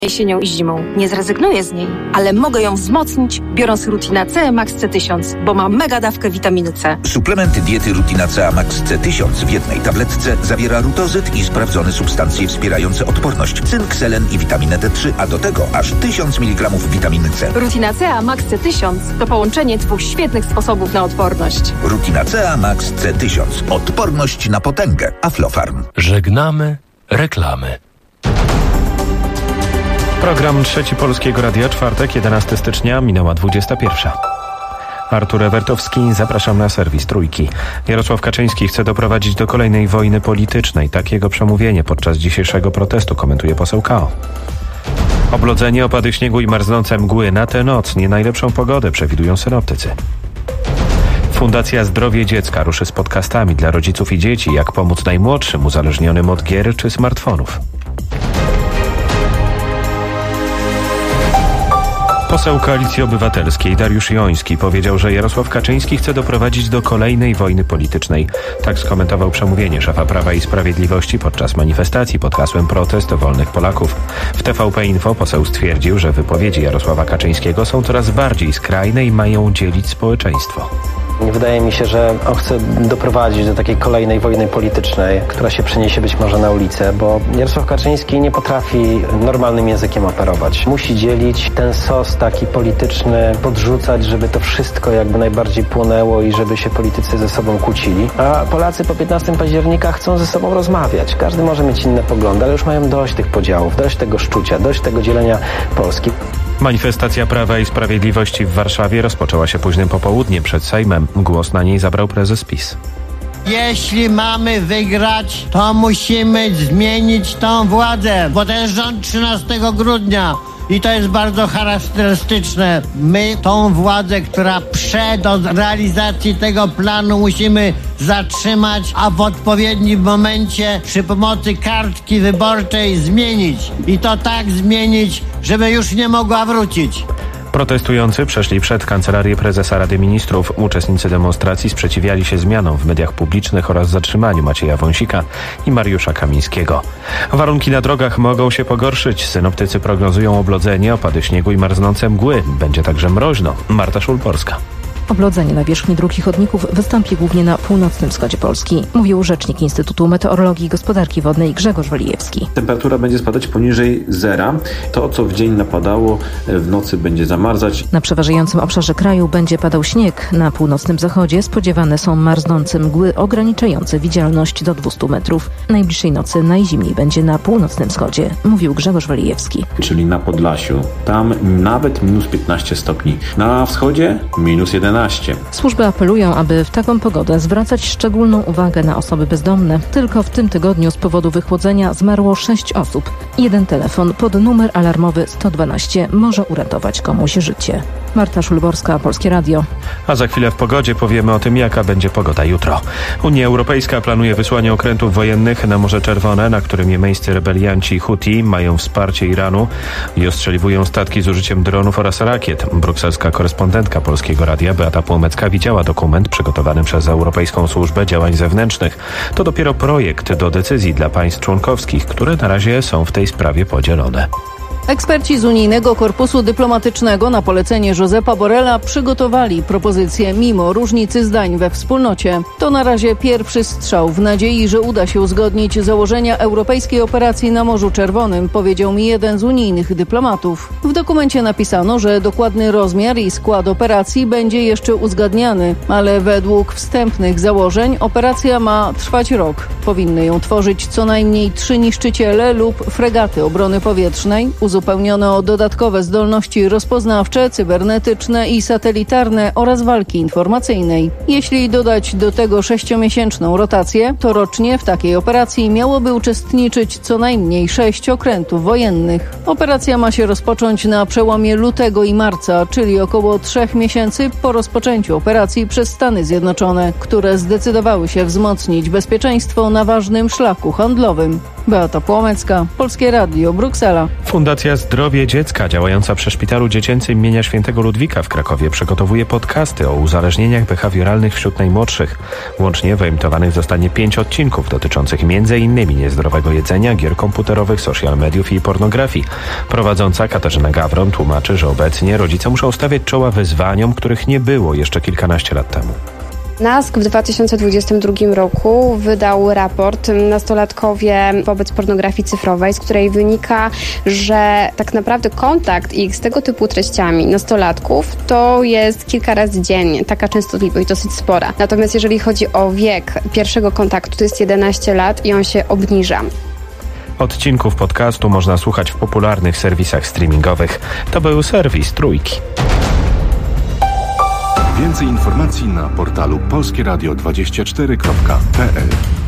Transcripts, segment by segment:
Jesienią i zimą. Nie zrezygnuję z niej, ale mogę ją wzmocnić, biorąc Rutina C Max C1000, bo ma mega dawkę witaminy C. Suplement diety Rutina C Max C1000 w jednej tabletce zawiera rutozyt i sprawdzone substancje wspierające odporność, cynk, selen i witaminę D3, a do tego aż 1000 mg witaminy C. Rutina C Max C1000 to połączenie dwóch świetnych sposobów na odporność. Rutina C Max C1000. Odporność na potęgę. Aflofarm. Żegnamy reklamy. Program Trzeci Polskiego Radia, czwartek, 11 stycznia, minęła 21. Artur Ewertowski, zapraszam na serwis Trójki. Jarosław Kaczyński chce doprowadzić do kolejnej wojny politycznej. Takiego przemówienie podczas dzisiejszego protestu komentuje poseł KO. Oblodzenie, opady śniegu i marznące mgły na tę noc. Nie najlepszą pogodę przewidują synoptycy. Fundacja Zdrowie Dziecka ruszy z podcastami dla rodziców i dzieci, jak pomóc najmłodszym uzależnionym od gier czy smartfonów. Poseł Koalicji Obywatelskiej Dariusz Joński powiedział, że Jarosław Kaczyński chce doprowadzić do kolejnej wojny politycznej. Tak skomentował przemówienie szefa Prawa i Sprawiedliwości podczas manifestacji pod hasłem Protest wolnych Polaków. W TVP Info poseł stwierdził, że wypowiedzi Jarosława Kaczyńskiego są coraz bardziej skrajne i mają dzielić społeczeństwo. Wydaje mi się, że on chce doprowadzić do takiej kolejnej wojny politycznej, która się przeniesie być może na ulicę, bo Jarosław Kaczyński nie potrafi normalnym językiem operować. Musi dzielić ten sos taki polityczny, podrzucać, żeby to wszystko jakby najbardziej płonęło i żeby się politycy ze sobą kłócili. A Polacy po 15 października chcą ze sobą rozmawiać. Każdy może mieć inne poglądy, ale już mają dość tych podziałów, dość tego szczucia, dość tego dzielenia Polski. Manifestacja Prawa i Sprawiedliwości w Warszawie rozpoczęła się późnym popołudniem przed Sejmem. Głos na niej zabrał prezes PiS. Jeśli mamy wygrać, to musimy zmienić tą władzę, bo to jest rząd 13 grudnia. I to jest bardzo charakterystyczne. My tą władzę, która do realizacji tego planu musimy zatrzymać, a w odpowiednim momencie przy pomocy kartki wyborczej zmienić. I to tak zmienić, żeby już nie mogła wrócić. Protestujący przeszli przed Kancelarię Prezesa Rady Ministrów. Uczestnicy demonstracji sprzeciwiali się zmianom w mediach publicznych oraz zatrzymaniu Macieja Wąsika i Mariusza Kamińskiego. Warunki na drogach mogą się pogorszyć. Synoptycy prognozują oblodzenie, opady śniegu i marznące mgły. Będzie także mroźno. Marta Szulporska. Oblodzenie nawierzchni dróg i chodników wystąpi głównie na północnym wschodzie Polski, mówił rzecznik Instytutu Meteorologii i Gospodarki Wodnej Grzegorz Walijewski. Temperatura będzie spadać poniżej zera. To, co w dzień napadało, w nocy będzie zamarzać. Na przeważającym obszarze kraju będzie padał śnieg. Na północnym zachodzie spodziewane są marznące mgły ograniczające widzialność do 200 metrów. Najbliższej nocy najzimniej będzie na północnym wschodzie, mówił Grzegorz Walijewski. Czyli na Podlasiu. Tam nawet minus 15 stopni. Na wschodzie minus 11. Służby apelują, aby w taką pogodę zwracać szczególną uwagę na osoby bezdomne. Tylko w tym tygodniu z powodu wychłodzenia zmarło 6 osób. Jeden telefon pod numer alarmowy 112 może uratować komuś życie. Marta Szulborska, Polskie Radio. A za chwilę w pogodzie powiemy o tym, jaka będzie pogoda jutro. Unia Europejska planuje wysłanie okrętów wojennych na Morze Czerwone, na którym jemeńscy rebelianci Huti mają wsparcie Iranu i ostrzeliwują statki z użyciem dronów oraz rakiet. Brukselska korespondentka Polskiego Radia Beata Płomecka widziała dokument przygotowany przez Europejską Służbę Działań Zewnętrznych. To dopiero projekt do decyzji dla państw członkowskich, które na razie są w tej sprawie podzielone. Eksperci z Unijnego Korpusu Dyplomatycznego na polecenie Josepa Borrella przygotowali propozycję mimo różnicy zdań we wspólnocie. To na razie pierwszy strzał w nadziei, że uda się uzgodnić założenia europejskiej operacji na Morzu Czerwonym, powiedział mi jeden z unijnych dyplomatów. W dokumencie napisano, że dokładny rozmiar i skład operacji będzie jeszcze uzgadniany, ale według wstępnych założeń operacja ma trwać rok. Powinny ją tworzyć co najmniej 3 niszczyciele lub fregaty obrony powietrznej, uzupełnione o dodatkowe zdolności rozpoznawcze, cybernetyczne i satelitarne oraz walki informacyjnej. Jeśli dodać do tego 6-miesięczną rotację, to rocznie w takiej operacji miałoby uczestniczyć co najmniej 6 okrętów wojennych. Operacja ma się rozpocząć na przełomie lutego i marca, czyli około 3 miesięcy po rozpoczęciu operacji przez Stany Zjednoczone, które zdecydowały się wzmocnić bezpieczeństwo na ważnym szlaku handlowym. Beata Płomecka, Polskie Radio, Bruksela. Fundacja Zdrowie Dziecka, działająca przy Szpitalu Dziecięcym imienia Świętego Ludwika w Krakowie, przygotowuje podcasty o uzależnieniach behawioralnych wśród najmłodszych. Łącznie wyemitowanych zostanie 5 odcinków dotyczących m.in. niezdrowego jedzenia, gier komputerowych, social mediów i pornografii. Prowadząca Katarzyna Gawron tłumaczy, że obecnie rodzice muszą stawiać czoła wyzwaniom, których nie było jeszcze kilkanaście lat temu. NASK w 2022 roku wydał raport Nastolatkowie wobec pornografii cyfrowej, z której wynika, że tak naprawdę kontakt ich z tego typu treściami nastolatków to jest kilka razy dziennie. Taka częstotliwość dosyć spora. Natomiast jeżeli chodzi o wiek pierwszego kontaktu, to jest 11 lat i on się obniża. Odcinków podcastu można słuchać w popularnych serwisach streamingowych. To był serwis Trójki. Więcej informacji na portalu polskieradio24.pl.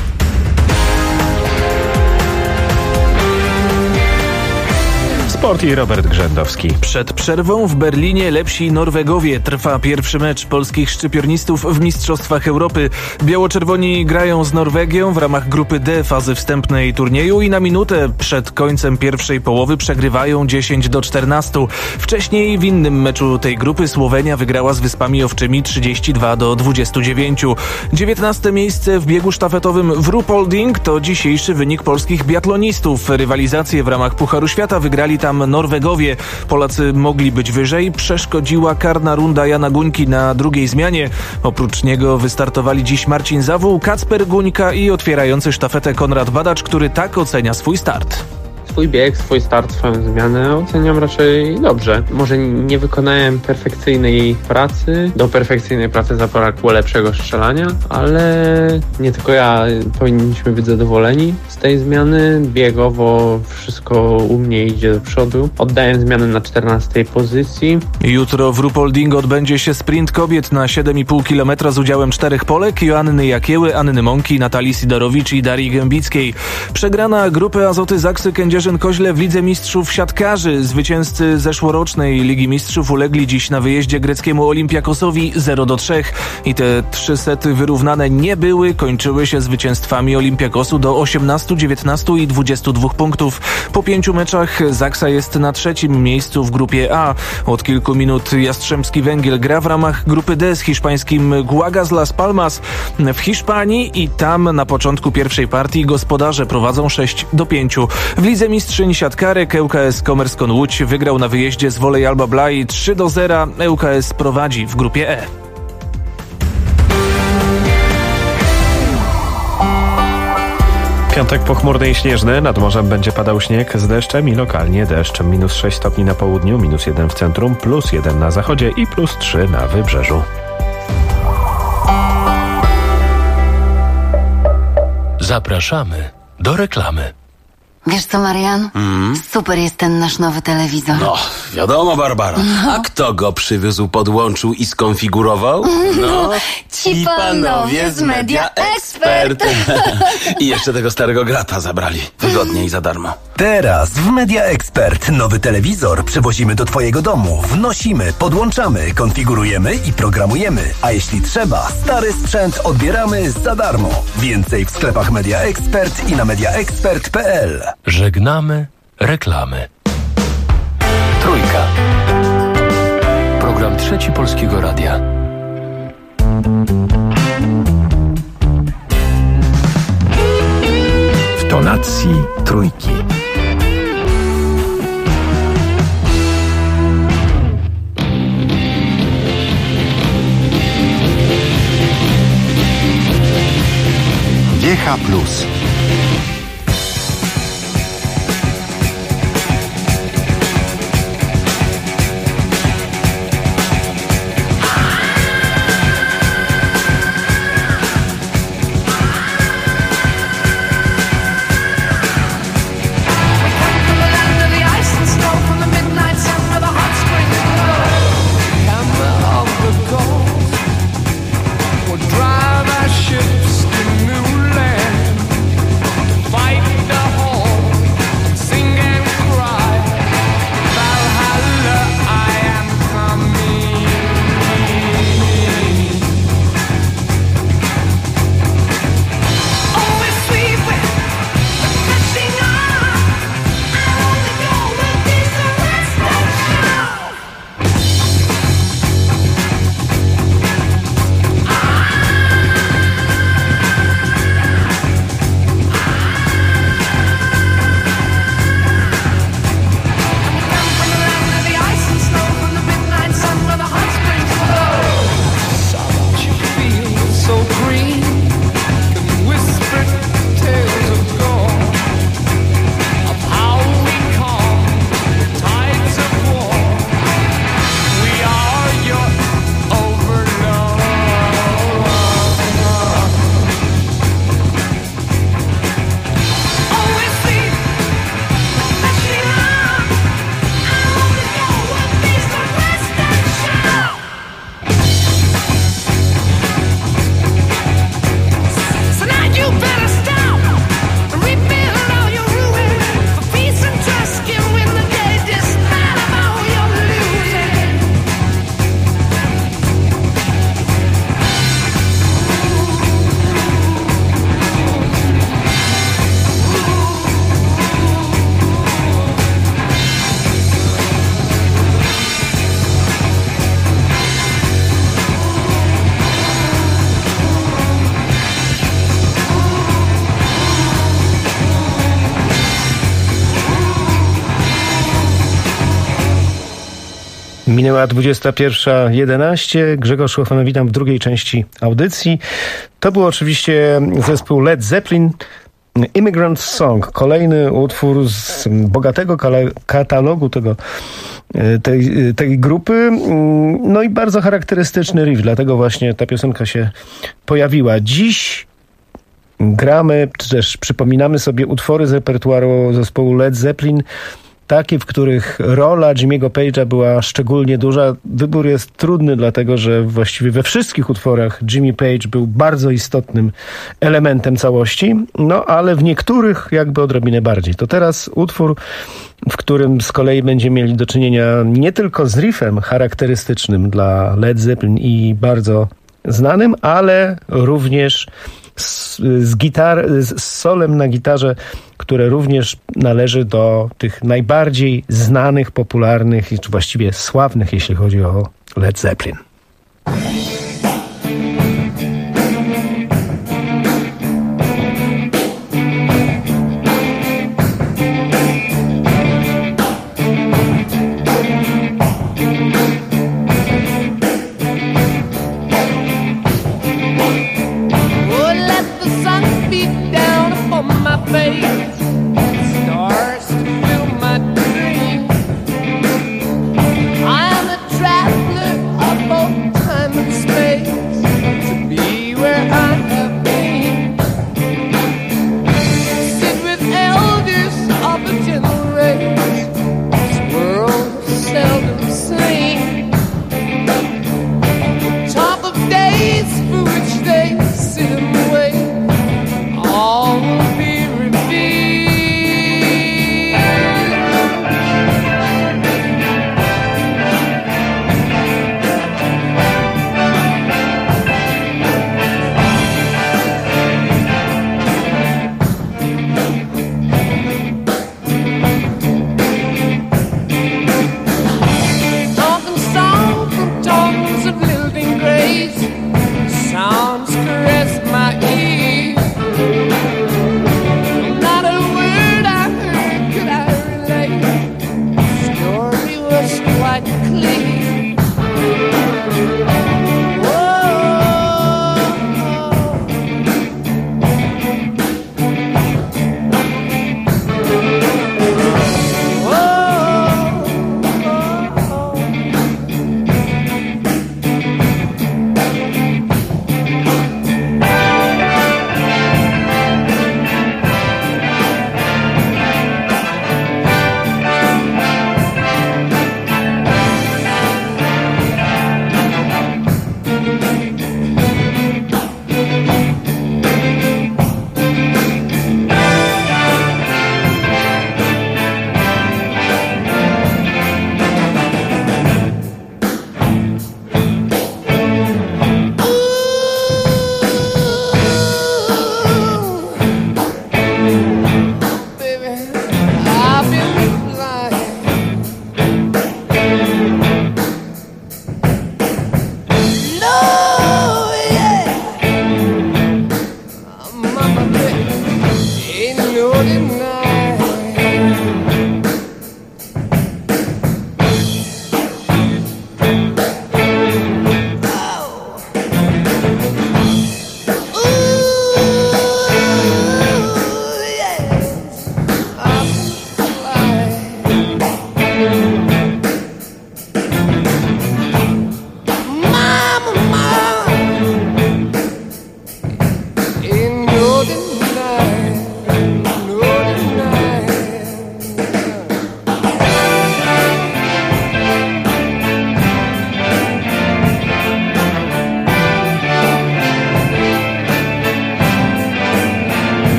Sport i Robert Grzędowski. Przed przerwą w Berlinie lepsi Norwegowie. Trwa pierwszy mecz polskich szczypiornistów w Mistrzostwach Europy. Biało-czerwoni grają z Norwegią w ramach grupy D fazy wstępnej turnieju i na minutę przed końcem pierwszej połowy przegrywają 10-14. Wcześniej w innym meczu tej grupy Słowenia wygrała z Wyspami Owczymi 32-29. 19. miejsce w biegu sztafetowym w Ruhpolding to dzisiejszy wynik polskich biatlonistów. Rywalizację w ramach Pucharu Świata wygrali tam Norwegowie. Polacy mogli być wyżej. Przeszkodziła karna runda Jana Guńki na drugiej zmianie. Oprócz niego wystartowali dziś Marcin Zawół, Kacper Guńka i otwierający sztafetę Konrad Badacz, który tak ocenia swój start. Swój bieg, swój start, swoją zmianę oceniam raczej dobrze. Może nie wykonałem perfekcyjnej pracy. Do perfekcyjnej pracy zabrakło lepszego strzelania, ale nie tylko ja, powinniśmy być zadowoleni z tej zmiany. Biegowo wszystko u mnie idzie do przodu. Oddaję zmianę na 14. pozycji. Jutro w Ruhpoldingu odbędzie się sprint kobiet na 7,5 km z udziałem 4 Polek: Joanny Jakieły, Anny Mąki, Natalii Sidorowicz i Darii Gębickiej. Przegrana grupy Azoty Zaksy Kędzierzyn-Koźle w Lidze Mistrzów Siatkarzy. Zwycięzcy zeszłorocznej Ligi Mistrzów ulegli dziś na wyjeździe greckiemu Olympiakosowi 0-3 i te 3 sety wyrównane nie były, kończyły się zwycięstwami Olympiakosu do 18, 19 i 22 punktów. Po 5 meczach Zaksa jest na 3. miejscu w grupie A. Od kilku minut Jastrzębski Węgiel gra w ramach grupy D z hiszpańskim Guagas Las Palmas w Hiszpanii i tam na początku pierwszej partii gospodarze prowadzą 6-5. W Lidze Mistrzyń Siatkarek ŁKS Komerskon Łódź wygrał na wyjeździe z Volej Alba Blaj 3-0. ŁKS prowadzi w grupie E. Piątek pochmurny i śnieżny, nad morzem będzie padał śnieg z deszczem i lokalnie deszcz. -6 stopni na południu, -1 w centrum, +1 na zachodzie i +3 na wybrzeżu. Zapraszamy do reklamy. Wiesz co, Marian? Super jest ten nasz nowy telewizor. No, wiadomo, Barbara. A kto go przywiózł, podłączył i skonfigurował? No, ci panowie z Media Expert. I jeszcze tego starego grata zabrali. Wygodnie i za darmo. Teraz w Media Expert nowy telewizor przywozimy do twojego domu. Wnosimy, podłączamy, konfigurujemy i programujemy. A jeśli trzeba, stary sprzęt odbieramy za darmo. Więcej w sklepach Media Expert i na mediaexpert.pl. Żegnamy reklamy. Trójka. Program Trzeci Polskiego Radia. W tonacji Trójki. GH Plus. Minęła 21:11. Grzegorz Szłofan, witam w drugiej części audycji. To był oczywiście zespół Led Zeppelin, Immigrant Song. Kolejny utwór z bogatego katalogu tej grupy. No i bardzo charakterystyczny riff, dlatego właśnie ta piosenka się pojawiła. Dziś gramy, czy też przypominamy sobie utwory z repertuaru zespołu Led Zeppelin, takie, w których rola Jimmy'ego Page'a była szczególnie duża. Wybór jest trudny, dlatego że właściwie we wszystkich utworach Jimmy Page był bardzo istotnym elementem całości, no ale w niektórych jakby odrobinę bardziej. To teraz utwór, w którym z kolei będziemy mieli do czynienia nie tylko z riffem charakterystycznym dla Led Zeppelin i bardzo znanym, ale również z solem na gitarze, które również należy do tych najbardziej znanych, popularnych i właściwie sławnych, jeśli chodzi o Led Zeppelin.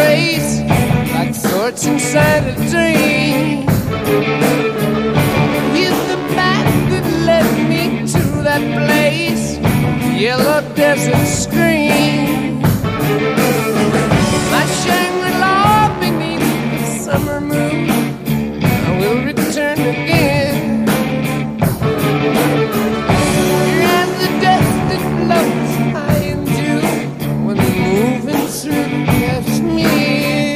trace, like thoughts inside a dream. Here's the map that led me to that place, yellow desert screen. My Shangri-La beneath the summer moon, I will return again. And the dust that floats high into when moving through Kashmir.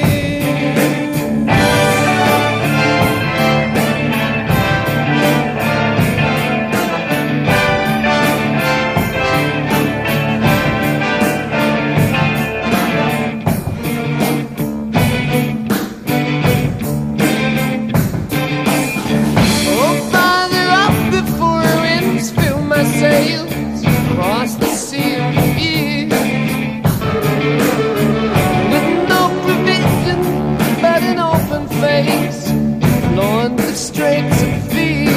Sails across the sea of fear, with no provision but an open face, knowing the straits of fear.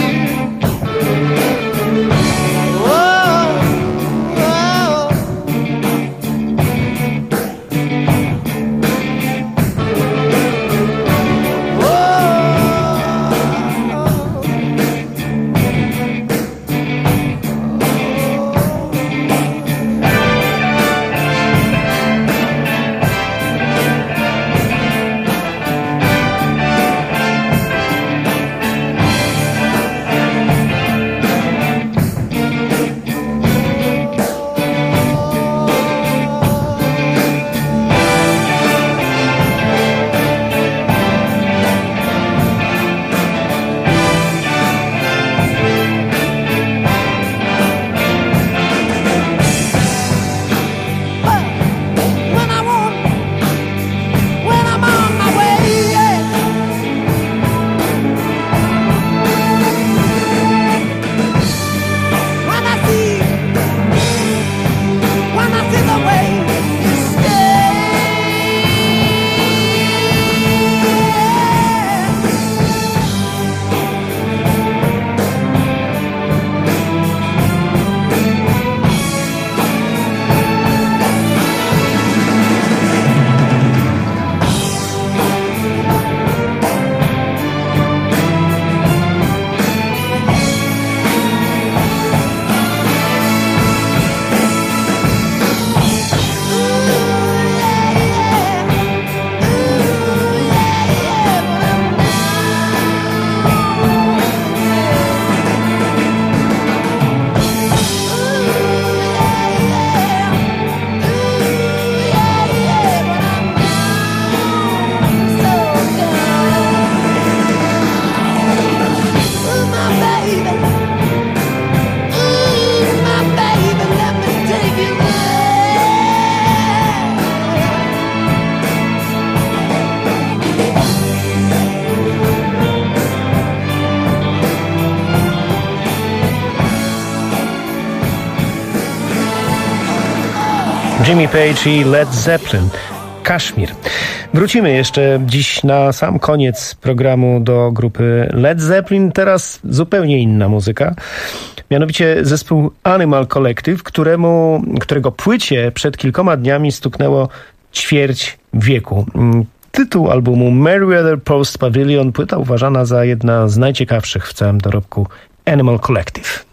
Whoa, whoa. Jimmy Page i Led Zeppelin. Kaszmir. Wrócimy jeszcze dziś na sam koniec programu do grupy Led Zeppelin. Teraz zupełnie inna muzyka. Mianowicie zespół Animal Collective, którego płycie przed kilkoma dniami stuknęło ćwierć wieku. Tytuł albumu Merriweather Post Pavilion, płyta uważana za jedna z najciekawszych w całym dorobku Animal Collective.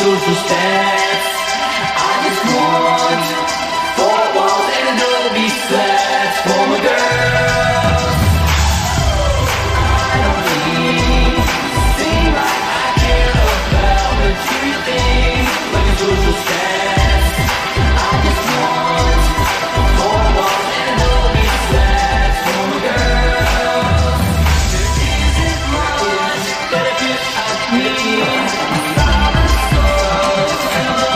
social stats. I just want 4 walls and Adobe slats for my girls. I don't need to seem like I care about material things like a social stats. I just want 4 walls and Adobe slats for my girls. There isn't much that I could need. I'm sorry, so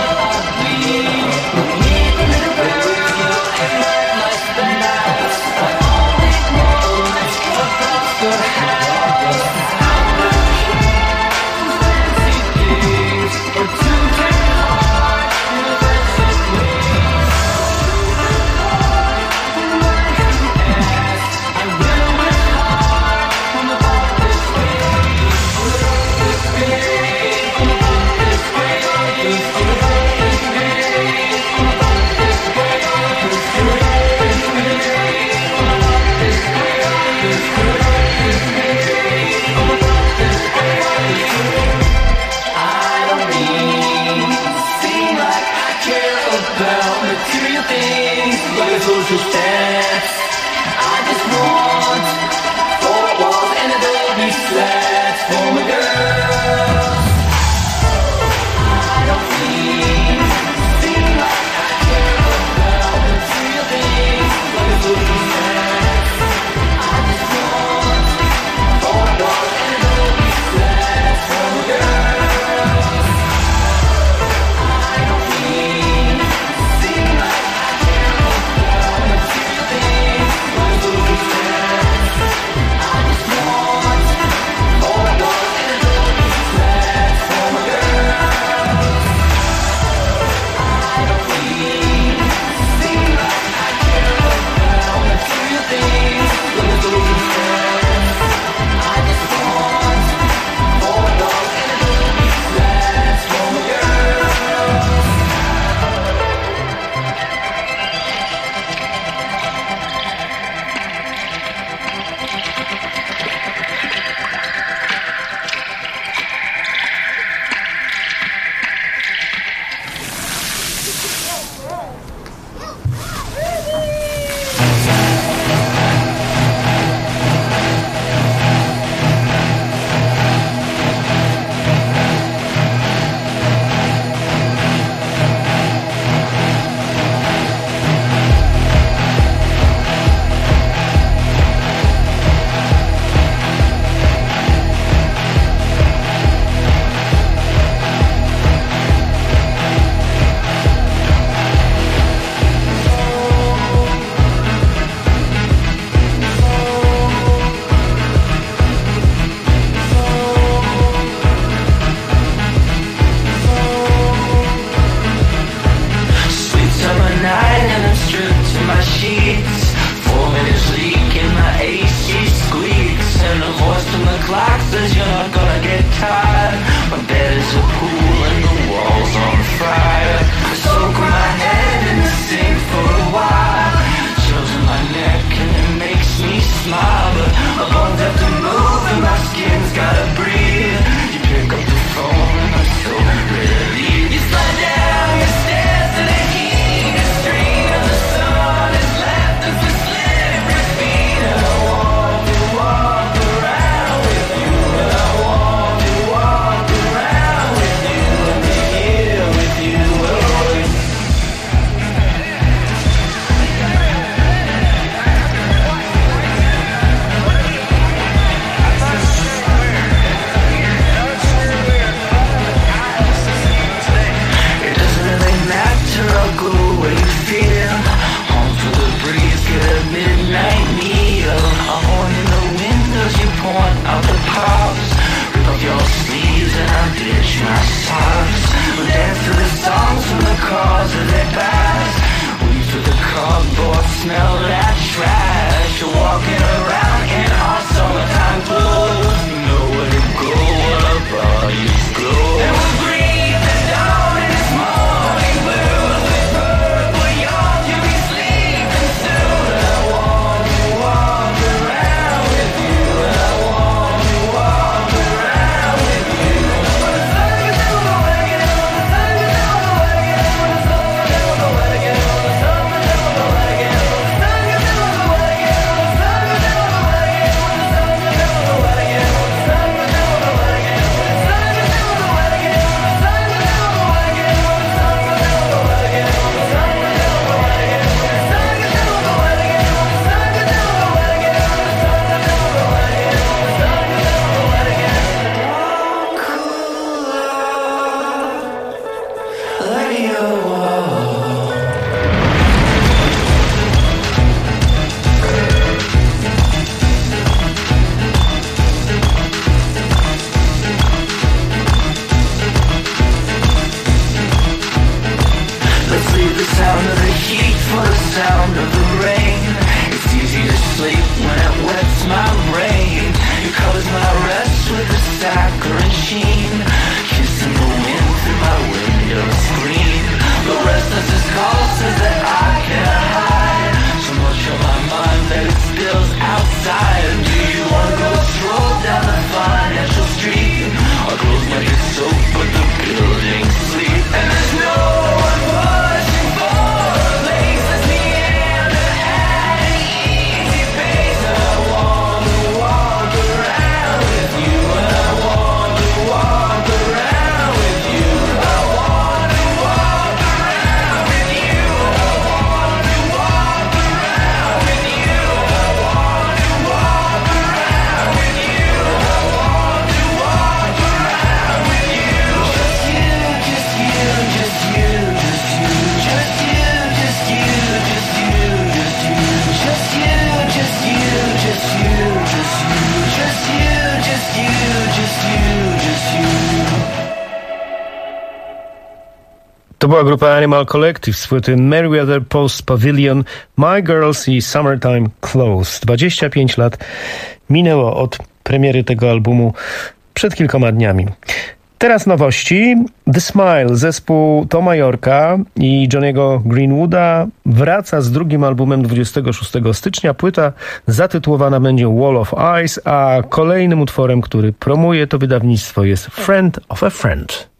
To była grupa Animal Collective z płyty Merriweather Post Pavilion, My Girls i Summertime Clothes. 25 lat minęło od premiery tego albumu przed kilkoma dniami. Teraz nowości. The Smile, zespół Toma Yorka i Johnny'ego Greenwooda wraca z drugim albumem 26 stycznia. Płyta zatytułowana będzie Wall of Ice, a kolejnym utworem, który promuje to wydawnictwo, jest Friend of a Friend.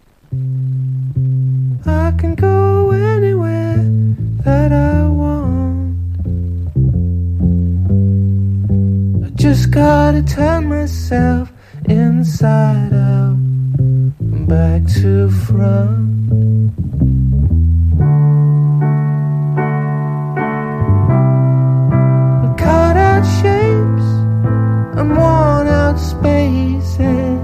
I can go anywhere that I want. I just gotta turn myself inside out and back to front. Cut out shapes and worn out spaces.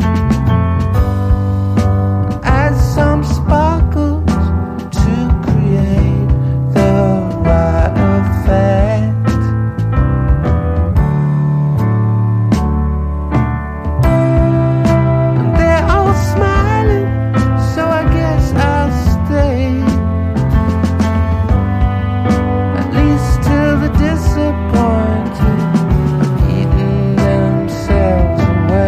Add some sparkles to create the right effect. And they're all smiling, so I guess I'll stay. At least till the disappointed have eaten themselves away.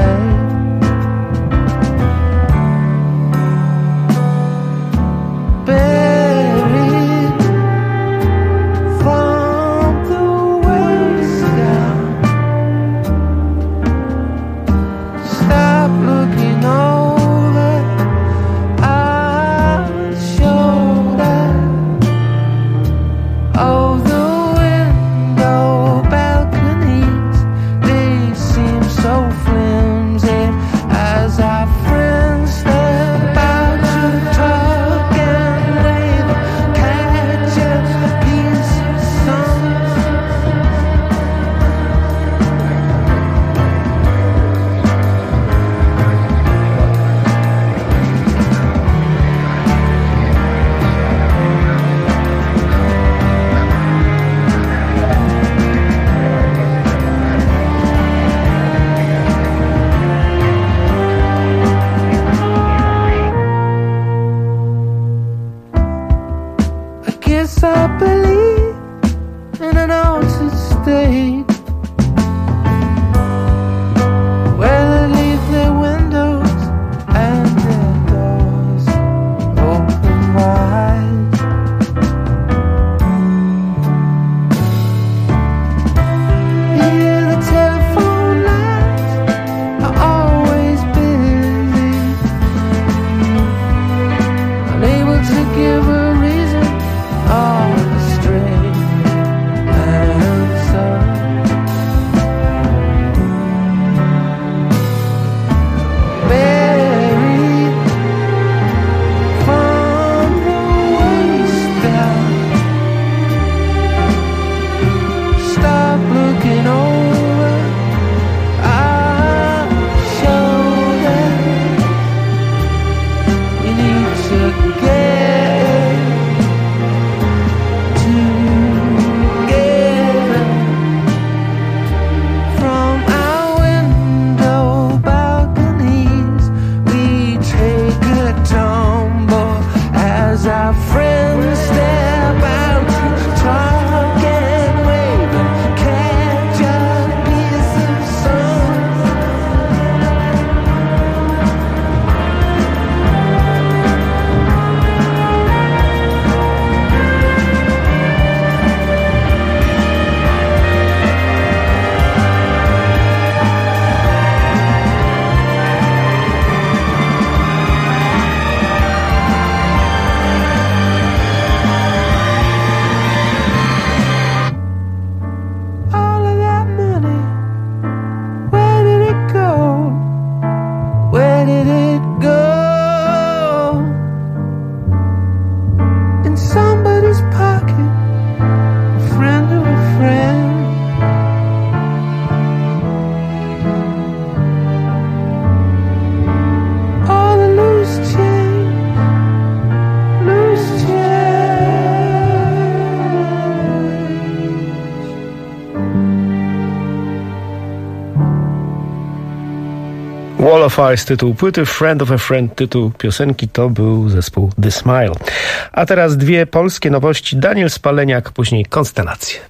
of Ice tytuł płyty, Friend of a Friend tytuł piosenki, to był zespół The Smile. A teraz dwie polskie nowości. Daniel Spaleniak, później Konstelacje.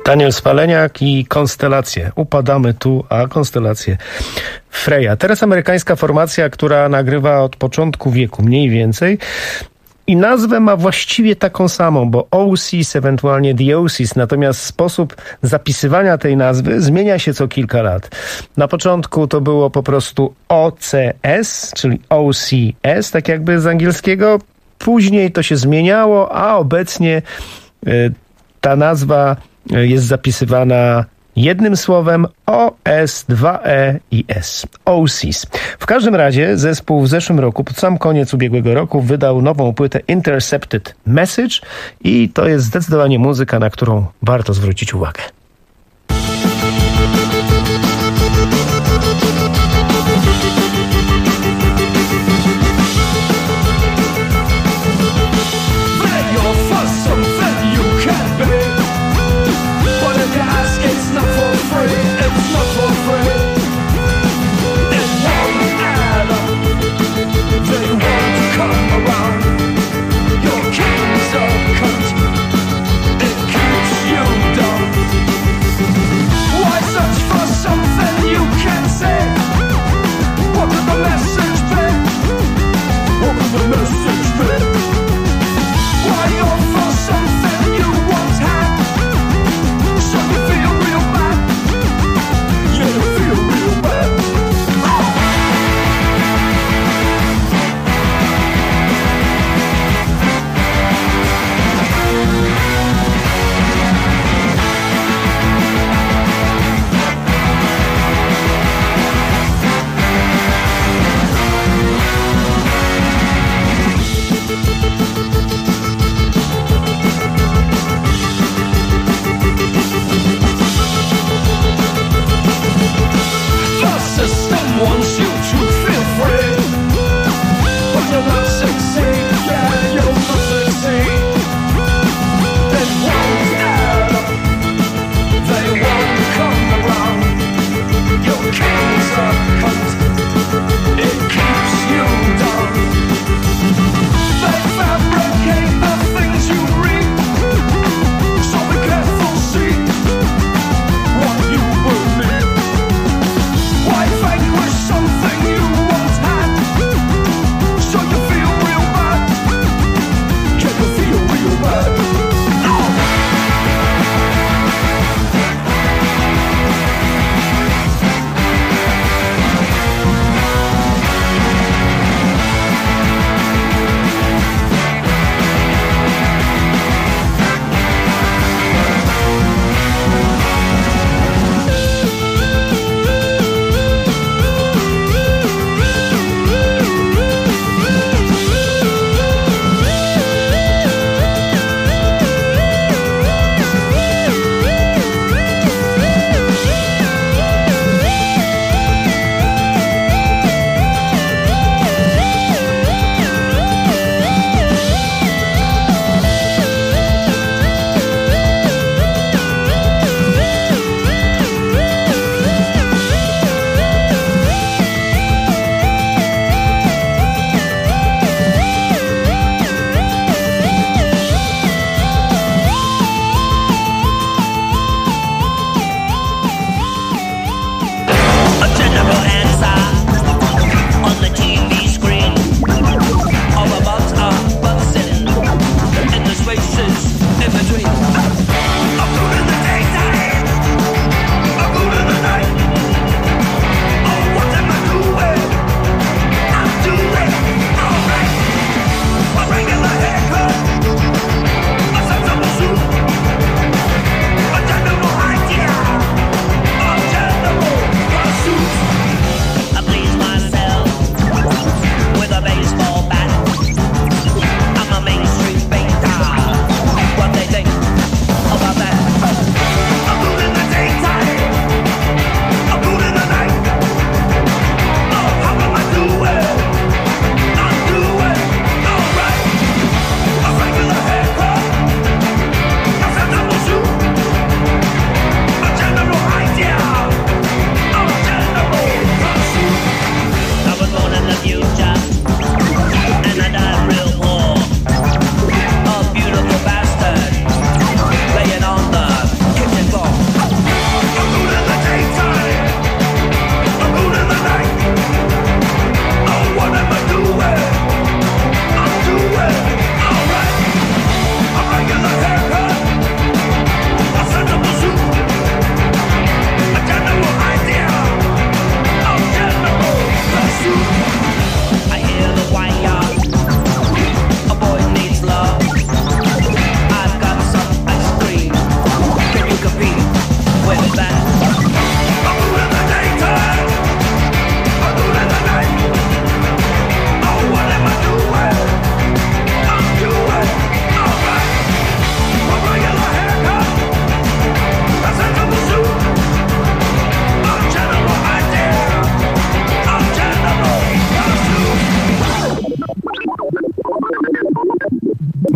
Daniel Spaleniak i Konstelacje. Upadamy tu, a konstelacje Freya. Teraz amerykańska formacja, która nagrywa od początku wieku, mniej więcej. I nazwę ma właściwie taką samą, bo Oasis, ewentualnie The Oasis, natomiast sposób zapisywania tej nazwy zmienia się co kilka lat. Na początku to było po prostu OCS, czyli OCS, tak jakby z angielskiego. Później to się zmieniało, a obecnie ta nazwa jest zapisywana jednym słowem OS, 2E i S. Oasis. W każdym razie zespół w zeszłym roku, pod sam koniec ubiegłego roku, wydał nową płytę Intercepted Message i to jest zdecydowanie muzyka, na którą warto zwrócić uwagę. Your king's a cunt, it keeps you down.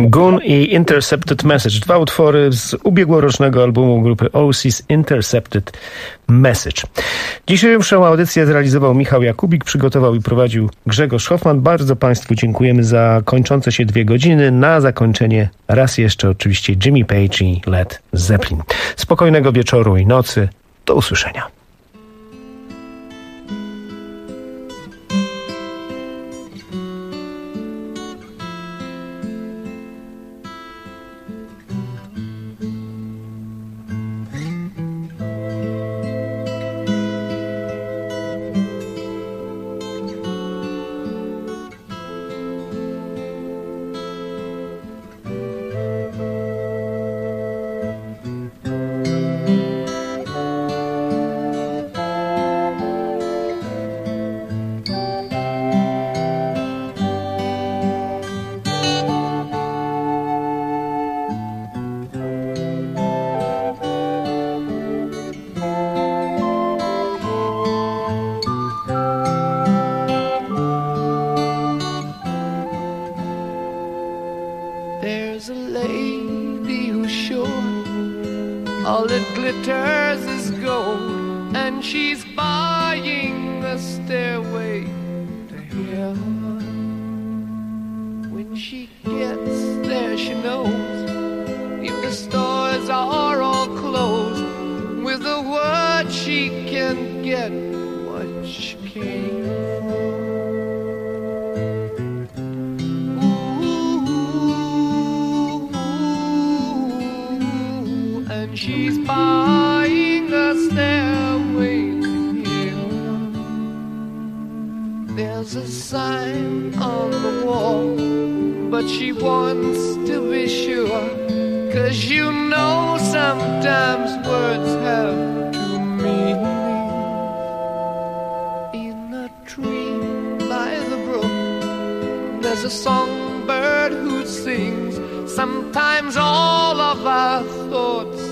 Goon i Intercepted Message. 2 utwory z ubiegłorocznego albumu grupy Oasis, Intercepted Message. Dzisiejszą audycję zrealizował Michał Jakubik, przygotował i prowadził Grzegorz Hoffman. Bardzo Państwu dziękujemy za kończące się 2 godziny. Na zakończenie raz jeszcze oczywiście Jimmy Page i Led Zeppelin. Spokojnego wieczoru i nocy. Do usłyszenia. There's a lady who's sure all that glitters is gold, and she's buying a stairway to heaven. When she gets there, she knows if the stores are all closed, with a word she can get what she came for. She's buying a stairway to heaven. There's a sign on the wall, but she wants to be sure, 'cause you know sometimes words have two meanings. In a tree by the brook, there's a songbird who sings. Sometimes all of our thoughts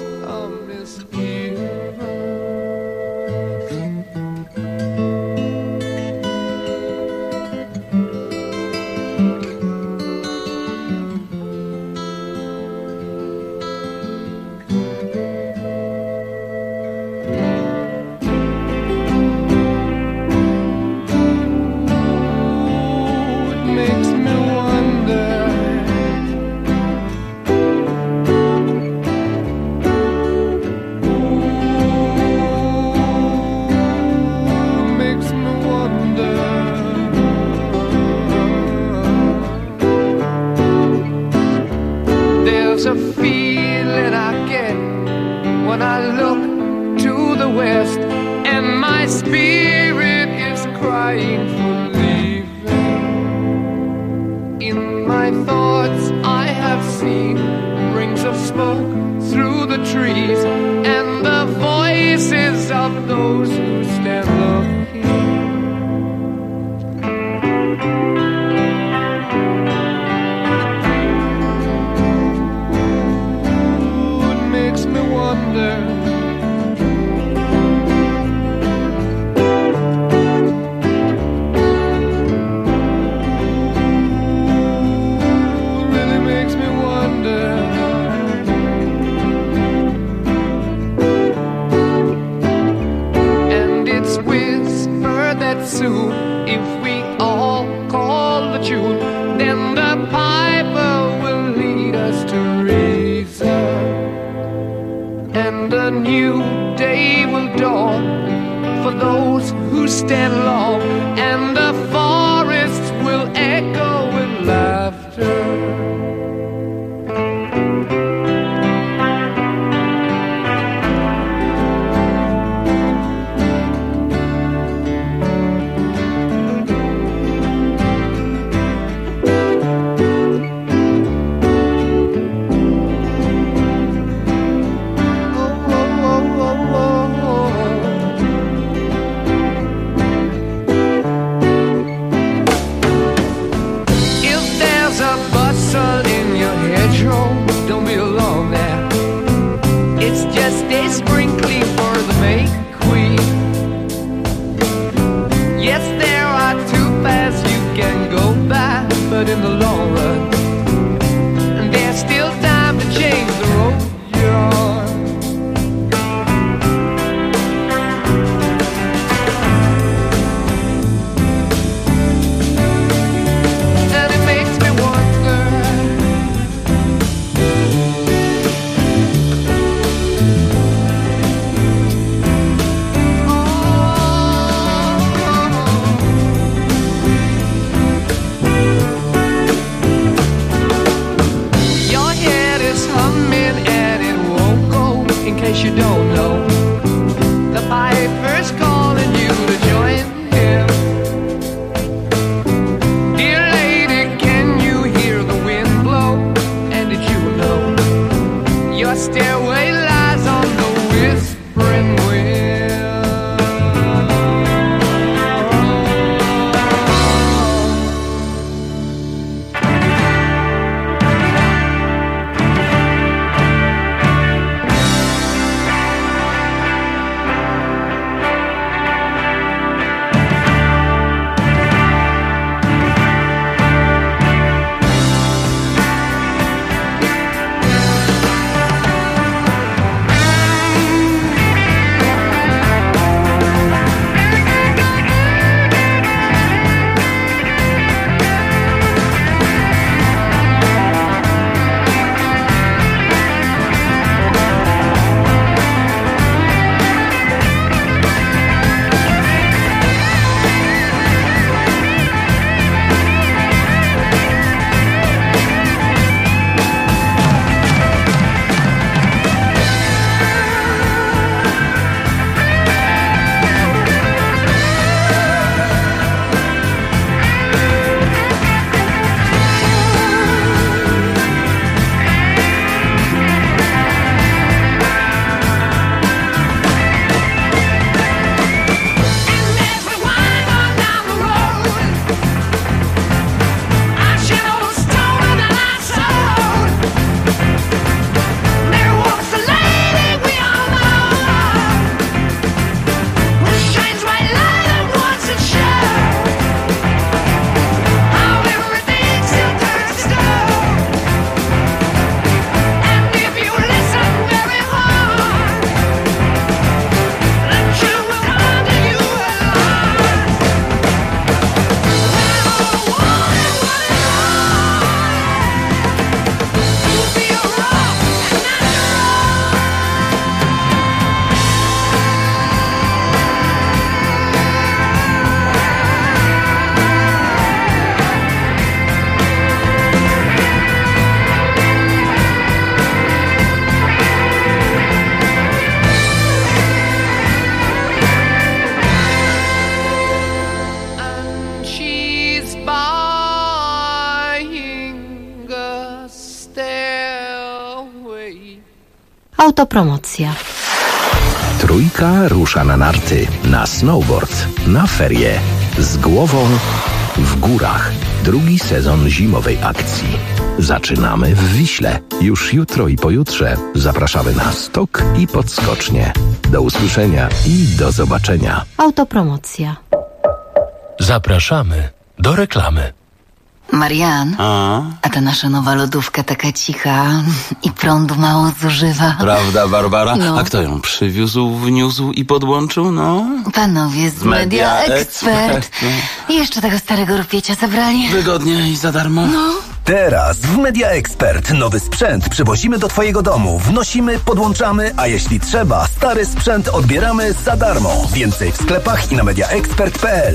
Autopromocja. Trójka rusza na narty, na snowboard, na ferie. Z głową w górach. Drugi sezon zimowej akcji. Zaczynamy w Wiśle. Już jutro i pojutrze zapraszamy na stok i podskocznie. Do usłyszenia i do zobaczenia. Autopromocja. Zapraszamy do reklamy. Marian, a ta nasza nowa lodówka taka cicha i prądu mało zużywa. Prawda, Barbara? No. A kto ją przywiózł, wniósł i podłączył? No. Panowie z Media Expert. I jeszcze tego starego rupiecia zabrali. Wygodnie i za darmo. No. Teraz w Media Expert nowy sprzęt przywozimy do twojego domu. Wnosimy, podłączamy, a jeśli trzeba, stary sprzęt odbieramy za darmo. Więcej w sklepach i na mediaexpert.pl.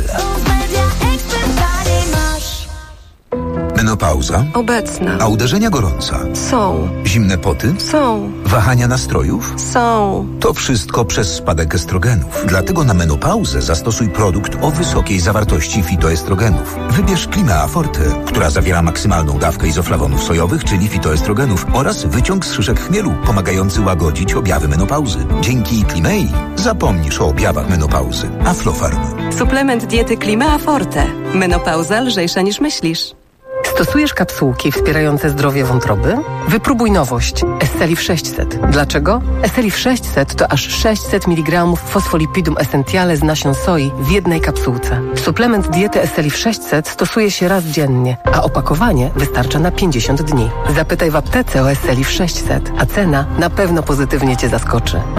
Menopauza? Obecna. A uderzenia gorąca? Są. Zimne poty? Są. Wahania nastrojów? Są. To wszystko przez spadek estrogenów. Dlatego na menopauzę zastosuj produkt o wysokiej zawartości fitoestrogenów. Wybierz Climea Forte, która zawiera maksymalną dawkę izoflawonów sojowych, czyli fitoestrogenów, oraz wyciąg z szyszek chmielu, pomagający łagodzić objawy menopauzy. Dzięki Climei zapomnisz o objawach menopauzy. Aflofarm. Suplement diety Climea Forte. Menopauza lżejsza niż myślisz. Stosujesz kapsułki wspierające zdrowie wątroby? Wypróbuj nowość Esselif 600. Dlaczego? Esselif 600 to aż 600 mg fosfolipidum essentiale z nasion soi w jednej kapsułce. Suplement diety Esselif 600 stosuje się raz dziennie, a opakowanie wystarcza na 50 dni. Zapytaj w aptece o Esselif 600, a cena na pewno pozytywnie Cię zaskoczy.